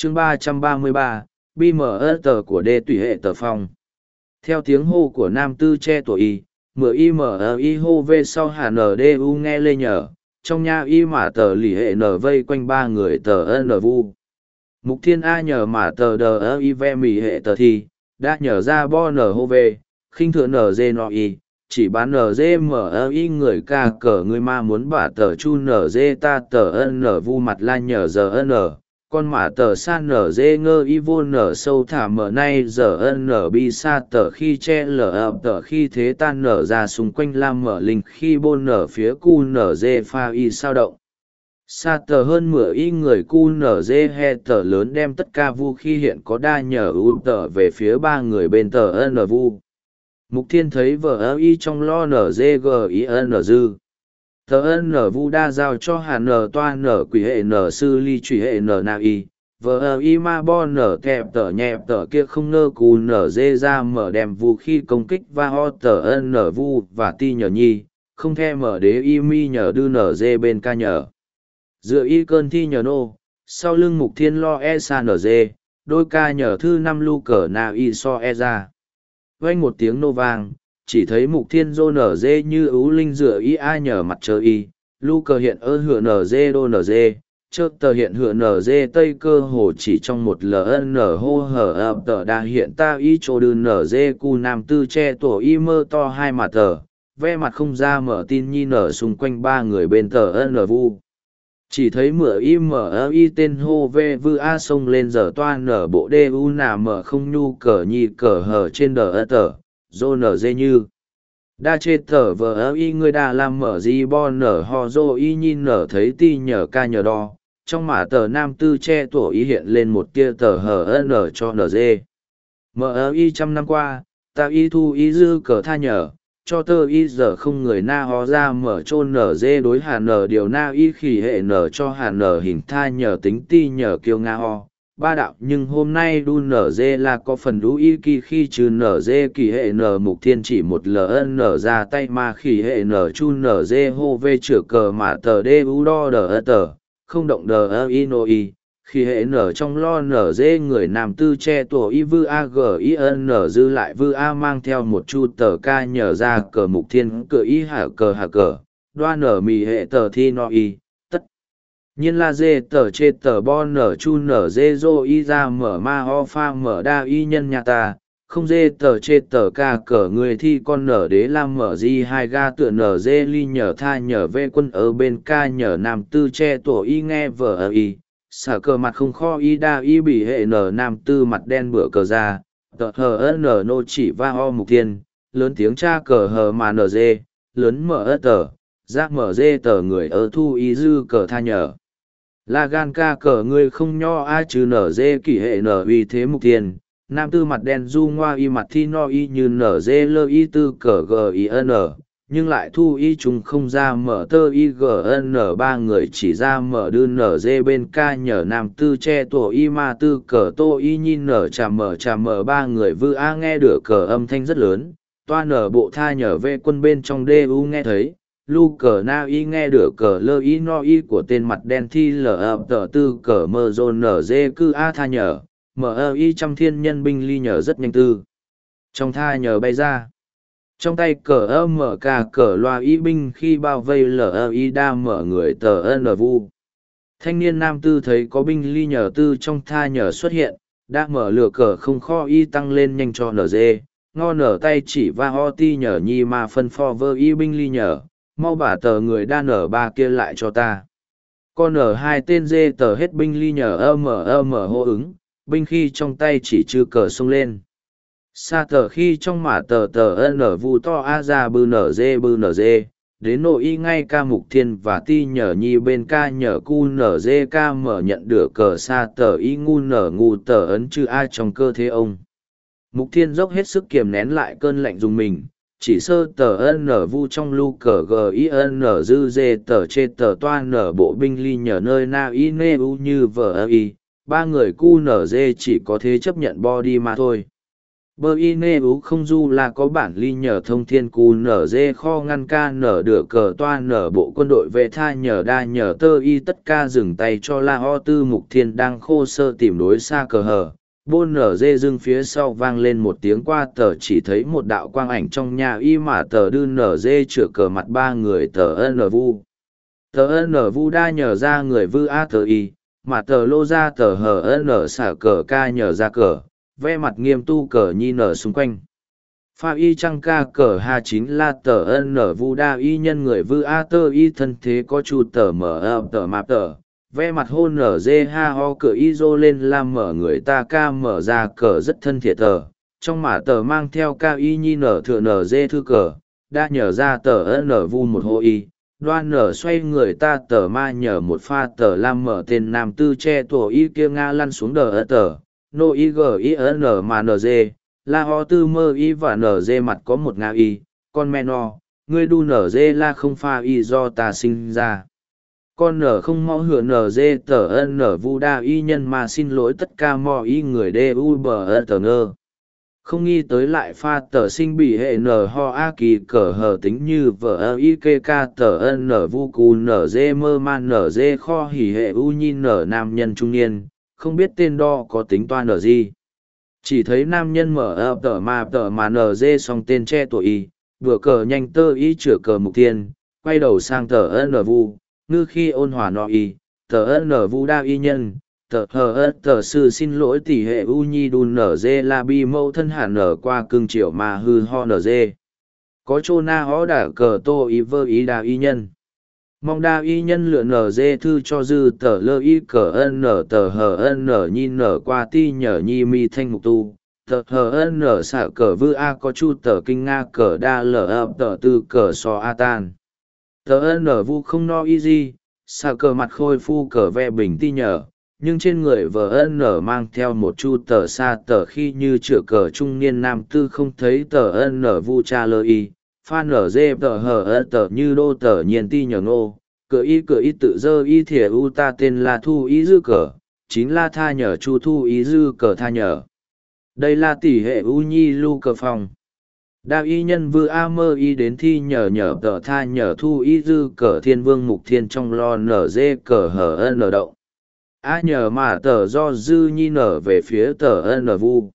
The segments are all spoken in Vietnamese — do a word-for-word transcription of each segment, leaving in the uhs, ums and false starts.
chương ba trăm ba mươi ba, bi mờ tờ của đê tùy hệ tờ phong. Theo tiếng hô của nam tư che tuổi y, mửa y mờ y hô về sau hà nờ đê u nghe lê nhờ, trong nhà y mà tờ lì hệ nở vây quanh ba người tờ n vu. Mục thiên a nhờ mà tờ đờ y ve mì hệ tờ thì, đã nhờ ra bo nở hô về, khinh thừa nở dê nọ y, chỉ bán nở dê mờ y người ca cờ người ma muốn bả tờ chu nở dê ta tờ n vu mặt la nhờ giờ n, con mã tờ san nở dê ngơ y vô nở sâu thả mở nay giờ n bi sa tờ khi che lở ập tờ khi thế tan nở ra xung quanh lam mở linh khi bôn nở phía cu nở dê pha y sao động. Sa tờ hơn mửa y người cu nở dê he tờ lớn đem tất cả vu khi hiện có đa nhờ u tờ về phía ba người bên tờ n vu. Mục thiên thấy vợ y trong lo nở dê g i n dư. Tờ n vu đa giao cho hà nở toa nở quỷ hệ nở sư ly trùy hệ nở na y. Vợ y ma bo nở kẹp tờ nhẹp tờ kia không ngơ cù nở dê ra mở đem vu khi công kích và ho tờ n vu và ti nhờ nhi, không the mở đế y mi nhờ đư nở dê bên ca nhờ. Dựa y cơn thi nhờ nô, sau lưng mục thiên lo e sa nở dê, đôi ca nhờ thư năm lu cờ na y so e ra. Vang một tiếng nô vang, chỉ thấy mục thiên dô nở dê như ưu linh dựa y a nhờ mặt trời y, lu cờ hiện ơ hựa nở dê đô nở dê, chơ tờ hiện hựa nở dê tây cơ hồ chỉ trong một ln hô hở ập tờ đa hiện ta y chỗ đư nở dê cu nam tư che tổ y mơ to hai mặt tờ, ve mặt không ra mở tin nhi nở xung quanh ba người bên tờ n vu. Chỉ thấy mửa y mở y tên hô vê vư a sông lên giờ toa nở bộ đê u nà mở không nhu cờ nhi cờ hở trên đờ ơ tờ, dô nở dê như. Đa chê tờ vờ y người đà làm mở di bo nở ho dô y nhìn nở thấy ti nhờ ca nhờ đo, trong mã tờ nam tư che tổ y hiện lên một tia tờ hở nở cho nở dê. Mở y trăm năm qua, ta y thu y dư cờ tha nhờ, cho tơ y giờ không người na ho ra mở chôn nở dê đối hà nở điều na y khỉ hệ nở cho hà nở hình tha nhờ tính ti nhờ kiêu nga ho ba đạo nhưng hôm nay đu nở dê là có phần đu y kỳ khi trừ nở dê kỳ hệ nở mục thiên chỉ một ln nở ra tay mà khỉ hệ nở chu nở dê hô vê chửa cờ mà tờ đê u đo đờ ơ tờ không động đờ ơ y nô y khi hệ nở trong lo nở dê người nam tư che tổ y vư a g i n nở dư lại vư a mang theo một chu tờ ca nhờ ra cờ mục thiên cờ y hạ cờ hạ cờ đoa nở mì hệ tờ thi no y tất nhiên là dê tờ chê tờ bo nở chu nở dê dô y ra mở ma ho pha mở đa y nhân nhà ta không dê tờ chê tờ ca cờ người thi con nở đế lam mở di hai ga tựa nở dê ly nhờ tha nhờ vê quân ở bên ca nhờ nam tư che tổ y nghe vờ ở y sở cờ mặt không kho y đa y bị hệ nở nam tư mặt đen bựa cờ ra tờ hờ n nô chỉ va ho mục thiên lớn tiếng cha cờ hờ mà nở dê lớn mở ớt tờ giác mở dê tờ người ở thu y dư cờ tha nhờ là gan ca cờ người không nho ai trừ nở dê kỷ hệ nở uy thế mục thiên nam tư mặt đen du ngoa y mặt thi no y như nở dê lơ y tư cờ g i n nhưng lại thu y chúng không ra mở tơ y g n ba người chỉ ra mở đư nở dê bên ca nhờ nam tư che tổ y ma tư cờ tô y nhìn nở trà mở trà mở ba người vư a nghe được cờ âm thanh rất lớn toa nở bộ tha nhờ vê quân bên trong đê u nghe thấy lu cờ na y nghe được cờ lơ y no y của tên mặt đen thi lờ ập tờ tư cờ mơ dồn nở dê cư a tha nhờ mở y trăm thiên nhân binh ly nhờ rất nhanh tư trong tha nhờ bay ra trong tay cờ ơ mở cả cờ loa y binh khi bao vây lờ y đa mở người tờ n vu thanh niên nam tư thấy có binh ly nhờ tư trong tha nhờ xuất hiện đã mở lửa cờ không kho y tăng lên nhanh cho nở dê ngo nở tay chỉ va ho ti nhờ nhi mà phân pho vơ y binh ly nhờ mau bả tờ người đa nở ba kia lại cho ta con nở hai tên dê tờ hết binh ly nhờ ơ mở ơ mở hô ứng binh khi trong tay chỉ trừ cờ xông lên sa tờ khi trong mả tờ tờ n vu to a ra bư nở dê bư nở dê đến nội y ngay ca mục thiên và ti nhờ nhi bên ca nhờ cu nở dê ca mở nhận được cờ sa tờ y ngu nở ngu tờ ấn chư a trong cơ thế ông mục thiên dốc hết sức kiềm nén lại cơn lạnh dùng mình chỉ sơ tờ n vu trong lu cờ g i n dư dê tờ chê tờ toa nở bộ binh ly nhờ nơi na y nê u như vờ y ba người cu nở dê chỉ có thế chấp nhận bo đi mà thôi Bơ y nê ú không du là có bản ly nhờ thông thiên cù nở dê kho ngăn ca nở được cờ toa nở bộ quân đội vệ tha nhờ đa nhờ tơ y tất ca dừng tay cho la ho tư mục thiên đang khô sơ tìm đối xa cờ hờ. Bôn nở dê dưng phía sau vang lên một tiếng qua tờ chỉ thấy một đạo quang ảnh trong nhà y mà tờ đư nở dê chữa cờ mặt ba người tờ ân vu. Tờ ân vu đa nhờ ra người vư a tờ y, mà tờ lô ra tờ hờ ân xả cờ ca nhờ ra cờ, ve mặt nghiêm tu cờ nhi nở xung quanh. Pha y trăng ca cờ ha chín la tờ ân vu đa y nhân người vư a tờ y thân thế có chu tờ mở ập tờ mạp tờ. Ve mặt hôn nở dê ha ho cờ y dô lên làm mở người ta ca mở ra cờ rất thân thiệt tờ. Trong mã tờ mang theo ca y nhi nở thừa nở dê thư cờ, đã nhờ ra tờ ân vu một hô y. Đoan nở xoay người ta tờ ma nhờ một pha tờ lam mở tên nam tư che tổ y kia nga lăn xuống đờ ơ tờ. Nô y g y n mà nở dê, la ho tư mơ y và nở dê mặt có một nga y, con men no, ngươi đu nở dê la không pha y do ta sinh ra. Con nở không mau hửa nở dê tờ ân nở vu đa y nhân mà xin lỗi tất cả mọi y người đê u bờ ơ tờ ngơ. Không nghi tới lại pha tờ sinh bị hệ nở ho a kỳ cờ hờ tính như vợ ơ y kê ca tờ ân nở vu cù nở dê mơ man nở dê kho hỉ hệ u nhìn nở nam nhân trung niên, không biết tên đo có tính toa nở gì. Chỉ thấy nam nhân mở ập tờ mà tờ mà nở dê xong tên che tuổi y, vừa cờ nhanh tơ y chữa cờ mục tiên, quay đầu sang tờ ân vu. Ngư khi ôn hòa nọ y, tờ ân nở vu đa y nhân, tờ hờ ớt tờ sư xin lỗi tỷ hệ u nhi đùn nở dê la bi mâu thân hẳn nở qua cưng triệu mà hư ho nở dê. Có chô na hó đả cờ tô y vơ y đa y nhân. Mong đa y nhân lựa nở dê thư cho dư tờ lơ y cờ ân nở tờ hờ ân nở nhi nở qua ti nhở nhi mi thanh mục tu. Tờ hờ ân nở xạ cờ vư a có chu tờ kinh nga cờ đa lở ập tờ tư cờ so a tan. Tờ ân nở vu không no y gì, xà cờ mặt khôi phu cờ ve bình ti nhở, nhưng trên người vờ ân nở mang theo một chu tờ xa tờ khi như chữa cờ trung niên nam tư không thấy tờ ân nở vu cha lơ y, pha nở dê tờ hờ ân tờ như đô tờ nhiên ti nhở ngô, cờ y cờ y tự dơ y thìa u ta tên là thu y dư cờ, chính là tha nhở chu thu y dư cờ tha nhở. Đây là tỷ hệ u nhi lu cờ phòng. Đa y nhân vư a mơ y đến thi nhờ nhờ tờ tha nhờ thu y dư cờ thiên vương mục thiên trong lo nở dê cờ hờ ân nở động. A nhờ mà tờ do dư nhi nở về phía tờ ân nở vu.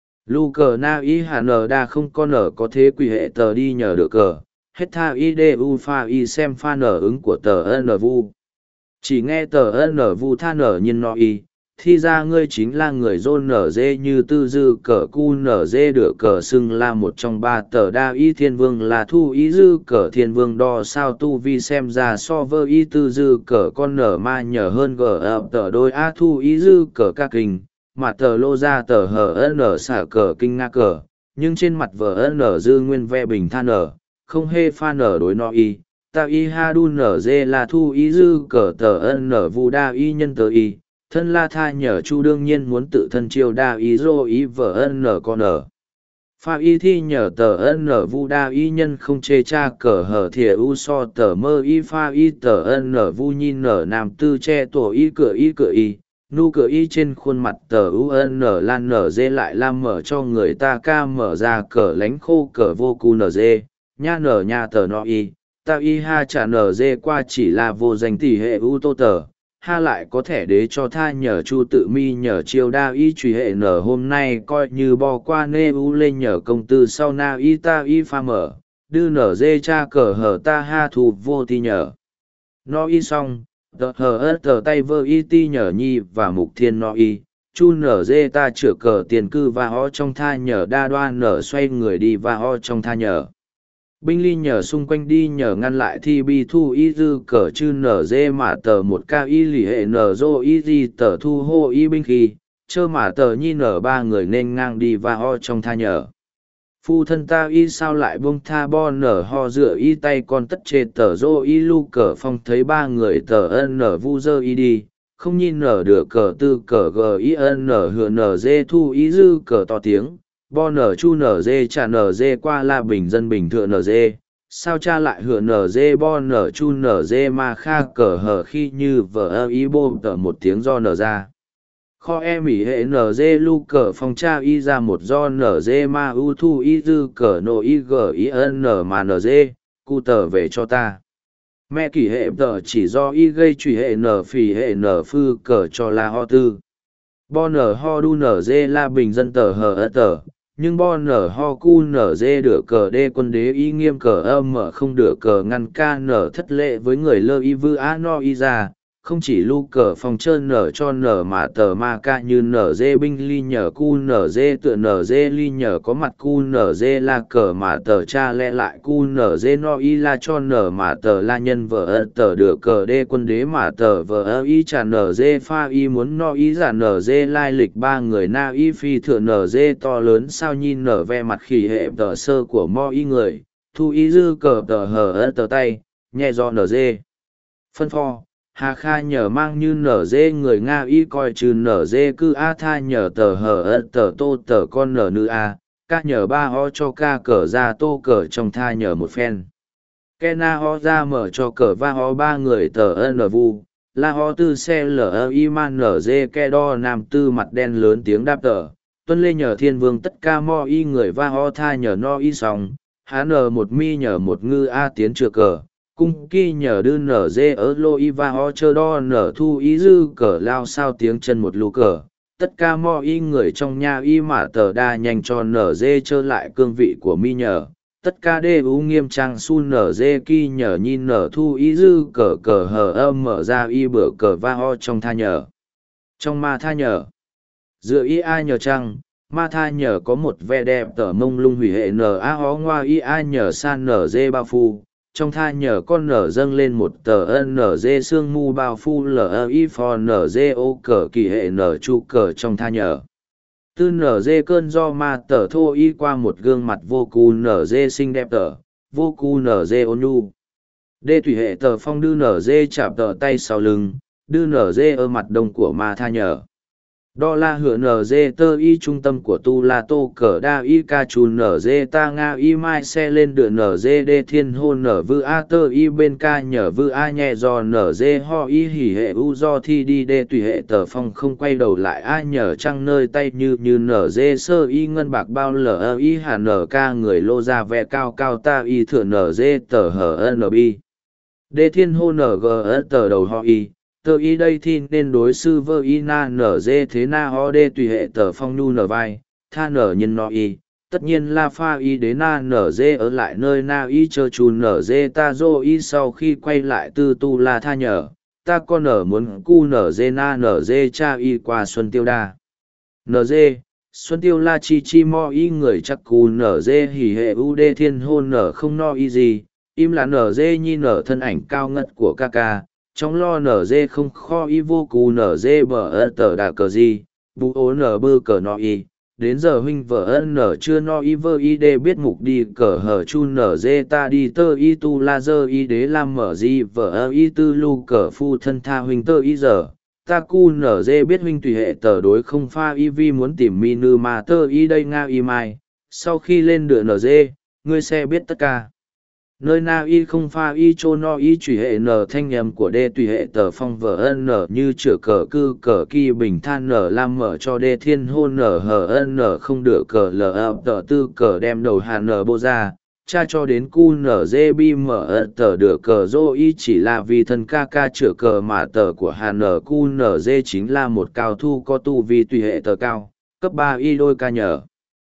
Lu cờ na y hà nở đa không có nở có thế quỷ hệ tờ đi nhờ được cờ. Hết tha y đê u pha y xem pha nở ứng của tờ ân nở vu. Chỉ nghe tờ ân nở vu tha nở nhiên nọ y. Thi ra ngươi chính là người dôn nở dê như tư dư cờ cu nở dê được cờ xưng là một trong ba tờ đa y thiên vương là thu ý dư cờ thiên vương đo sao tu vi xem ra so với y tư dư cờ con nở ma nhờ hơn gờ ập tờ đôi a thu ý dư cờ ca kinh mà tờ lô ra tờ hờ ân nở xả cờ kinh nga cờ nhưng trên mặt vờ ân nở dư nguyên ve bình than nở không hê pha nở đối no y ta y ha đu nở dê là thu ý dư cờ tờ ân nở vu đa y nhân tờ y thân la tha nhờ chu đương nhiên muốn tự thân chiêu đa ý dô ý vợ ân nở con nở. Pha y thi nhờ tờ ân nở vu đa y nhân không chê cha cờ hở thìa u so tờ mơ y pha y tờ ân nở vu nhìn nở nam tư che tổ y cửa y cửa y, nu cửa y trên khuôn mặt tờ u ân nở lan nở dê lại làm mở cho người ta ca mở ra cờ lánh khô cờ vô cu nở dê, nha nở nha tờ no y, ta y ha trả nở dê qua chỉ là vô danh tỷ hệ u tô tờ. Ha lại có thể đế cho tha nhờ chu tự mi nhờ chiêu đa y truy hệ nở hôm nay coi như bò qua nê u lên nhờ công tư sau na y ta y pha mở, đư nở dê cha cờ hở ta ha thù vô ti nhờ. No y xong, tờ hờ ớt tờ tay vơ y ti nhờ nhi và mục thiên no y, chu nở dê ta chữa cờ tiền cư và ho trong tha nhờ đa đoan nở xoay người đi và ho trong tha nhờ. Binh ly nhờ xung quanh đi nhờ ngăn lại thi bi thu y dư cờ chư nở dê mà tờ một ca y lì hệ nở dô y di tờ thu hô y binh khi, chơ mà tờ nhi nở ba người nên ngang đi và ho trong tha nhờ. Phu thân ta y sao lại buông tha bo nở ho dựa y tay con tất chê tờ dô y lu cờ phong thấy ba người tờ ân nở vu dơ y đi, không nhìn nở được cờ tư cờ g y ân nở hựa nở dê thu y dư cờ to tiếng. Bo nở chu nở dê trả nở dê qua là bình dân bình thượng nở dê, sao cha lại hựa nở dê bo nở chu nở dê mà kha cờ hở khi như vợ ơ ý bô tờ một tiếng do nở ra. kho e mỉ hệ nz lu cờ phong tra y ra một do nz ma u thu y dư cờ nô y g i n mà nz cu tờ về cho ta mẹ kỷ hệ tờ chỉ do y gây truy hệ n phì hệ n phư cờ cho la ho tư bo nở ho đu nở dê la bình dân tờ hờ ơ tờ nhưng bo nở ho cu nở dê được cờ đê quân đế y nghiêm cờ âm mở không được cờ ngăn ca nở thất lệ với người lơ y vư a no y ra không chỉ lu cờ phòng trơn nở cho nở mà tờ ma ca như nở dê binh ly nhờ cu nở dê tựa nở dê ly nhờ có mặt cu nở dê la cờ mà tờ cha lẽ lại cu nở dê no y la cho nở mà tờ la nhân vợ ơ tờ được cờ đê quân đế mà tờ vợ ơ y trả nở dê pha y muốn no y giả nở dê lai lịch ba người na y phi thựa nở dê to lớn sao nhìn nở ve mặt khỉ hệ tờ sơ của mo y người thu y dư cờ tờ hờ ơ tờ tay nhẹ do nở dê phân pho Hà Kha nhờ mang như nở dê người Nga y coi trừ nở dê cư A tha nhờ tờ hờ ơ tờ tô tờ con nở nữ A, ca nhờ ba ho cho ca cờ ra tô cờ trong tha nhờ một phen. Ke na ho ra mở cho cờ va ho ba người tờ ân vu, la ho tư xe lở y man nở dê ke đo nam tư mặt đen lớn tiếng đáp tờ, tuân lê nhờ thiên vương tất ca mo y người va ho tha nhờ no y sòng, há nở một mi nhờ một ngư A tiến trừ cờ. Cung kỳ nhờ đư nở dê ở lô y va ho chơ đo nở thu y dư cờ lao sao tiếng chân một lù cờ tất cả mo y người trong nhà y mã tờ đa nhanh cho nở dê chơ lại cương vị của mi nhờ tất cả đê u nghiêm trang su nở dê kỳ nhờ nhìn nở thu y dư cờ cờ hờ âm mở ra y bửa cờ va ho trong tha nhờ trong ma tha nhờ dựa y ai nhờ trăng ma tha nhờ có một vẻ đẹp tờ mông lung hủy hệ nở a ho ngoa y ai nhờ san nở dê bao phu trong tha nhờ con nở dâng lên một tờ ân nở dê sương mu bao phu lờ y phò nở dê ô cờ kỳ hệ nở chu cờ trong tha nhờ tư nở dê cơn do ma tờ thô y qua một gương mặt vô cù nở dê xinh đẹp tờ vô cù nở dê ôn nhu đê thủy hệ tờ phong đư nở dê chạm tờ tay sau lưng đư nở dê ở mặt đông của ma tha nhờ đo la hựa nở dê tơ y trung tâm của tu la tô cờ đa y ca chù nở dê ta nga y mai xe lên đựa nở dê đê thiên hôn nở vư a tơ y bên ca nhờ vư a nhẹ do nở dê ho y hỉ hệ u do thi đi đê tùy hệ tờ phong không quay đầu lại a nhờ trăng nơi tay như như nở dê sơ y ngân bạc bao lở y hà nở ca người lô ra vẹ cao cao ta y thửa nở dê tờ hở n bi đê thiên hôn nở g tờ đầu ho y tờ y đây thì nên đối sư vơ y na nở dê thế na ho đê tùy hệ tờ phong nhu nở vai tha nở nhân no y tất nhiên la pha y đế na nở dê ở lại nơi na y chờ chù nở dê ta dô y sau khi quay lại tư tu la tha nhờ ta con nở muốn cu nở dê na nở dê cha y qua xuân tiêu đa nở dê xuân tiêu la chi chi mo y người chắc cu nở dê hỉ hệ u đê thiên hôn nở không no y gì im là nở dê nhi nở thân ảnh cao ngất của ca ca trong lo nở dê không kho y vô cù nở dê bờ ơ tờ đà cờ gì bù ố nở bơ cờ no y đến giờ huynh vợ ân nở chưa no y vơ y đê biết mục đi cờ hở chu nở dê ta đi tơ y tu la dơ y đế làm mở gì vợ ơ y tư lu cờ phu thân tha huynh tơ y giờ ta cu nở dê biết huynh tùy hệ tờ đối không pha y vi muốn tìm mi nư mà tơ y đây nga y mai sau khi lên đựa nở dê ngươi sẽ biết tất cả nơi na y không pha y chô no y trùy hệ nở thanh nhầm của đê tùy hệ tờ phong vợ ân nở như chữa cờ cư cờ kỳ bình than nở làm mở cho đê thiên hôn nở hờ ân nở không được cờ lờ ập tờ tư cờ đem đầu hà nở bô ra cha cho đến cu nở dê bi mở ân tờ được cờ dô y chỉ là vì thân ca ca chữa cờ mà tờ của hà nở cu nở dê chính là một cao thu có tu vì tùy hệ tờ cao cấp ba y đôi ca nhờ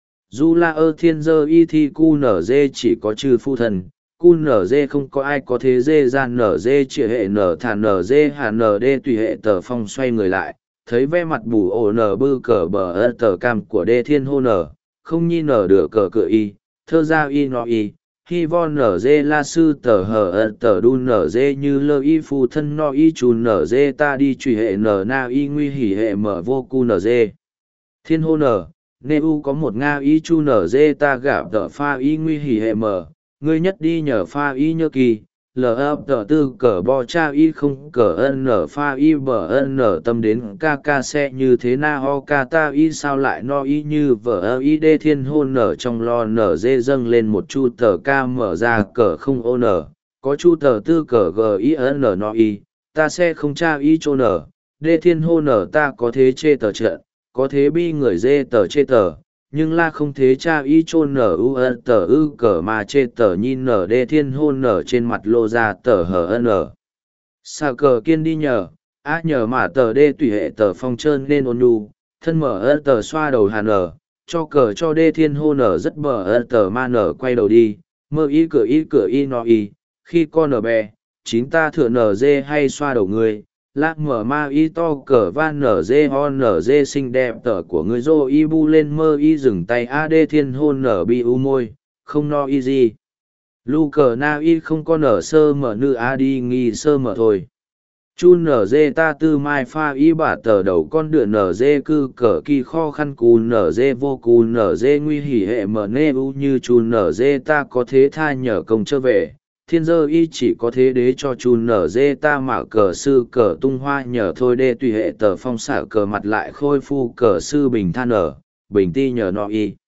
dù là ơ thiên dơ y thì cu nở dê chỉ có trừ phu thần cu nở dê không có ai có thế dê ra nở dê chĩa hệ nở thả nở dê hà nở đê tùy hệ tờ phong xoay người lại thấy ve mặt bù ổ nở bư cờ bờ ơ tờ cam của đê thiên hô nở không nhi nở được cờ cựa y thơ ra y nọ y hi vo nở dê la sư tờ hờ ơ tờ đu nở dê như lơ y phù thân no y chù nở dê ta đi trùy hệ nở na y nguy hỉ hệ mở vô cu nở dê thiên hô nở nê u có một nga y chu nở dê ta gạp tờ pha y nguy hỉ hệ mở ngươi nhất đi nhờ pha y nhơ kỳ lờ ấp tờ tư cờ bo cha y không cờ ân nở pha y bờ ân nở tâm đến ca ca xe như thế na ho ca ta y sao lại no y như vợ ơ y đê thiên hôn nở trong lo nở dê dâng lên một chu tờ ca mở ra cờ không ô nở có chu tờ tư cờ g y ân nở no y ta xe không cha y chô nở đê thiên hô nở ta có thế chê tờ trận, có thế bi người dê tờ chê tờ, nhưng la không thế cha y chôn nở u ơ tờ ư cờ mà chê tờ nhìn nở đê thiên hôn nở trên mặt lô ra tờ hờ ân nở. Xà cờ kiên đi nhờ, á nhờ mà tờ đê tùy hệ tờ phong trơn nên ôn nhu, thân mở ơ tờ xoa đầu hà nở, cho cờ cho đê thiên hôn nở rất bờ ơ tờ ma nở quay đầu đi, mơ y cửa y cửa y no y, khi con nở bè, chính ta thừa nở dê hay xoa đầu người. Lác mở ma y to cờ van nở dê ho nở dê xinh đẹp tờ của người dô y bu lên mơ y dừng tay a đê thiên hôn nở bi u môi, không no y gì. Lu cờ na y không có nở sơ mở nữ a đi nghi sơ mở thôi. Chun nở dê ta tư mai pha y bả tờ đầu con đựa nở dê cư cờ kỳ kho khăn cù nở dê vô cù nở dê nguy hỉ hệ mở nê u như chun nở dê ta có thế tha nhờ công trở về. Thiên dơ y chỉ có thế đế cho chun nở dê ta mà cờ sư cờ tung hoa nhờ thôi đê tùy hệ tờ phong xả cờ mặt lại khôi phu cờ sư bình than nở, bình ti nhờ nọ y.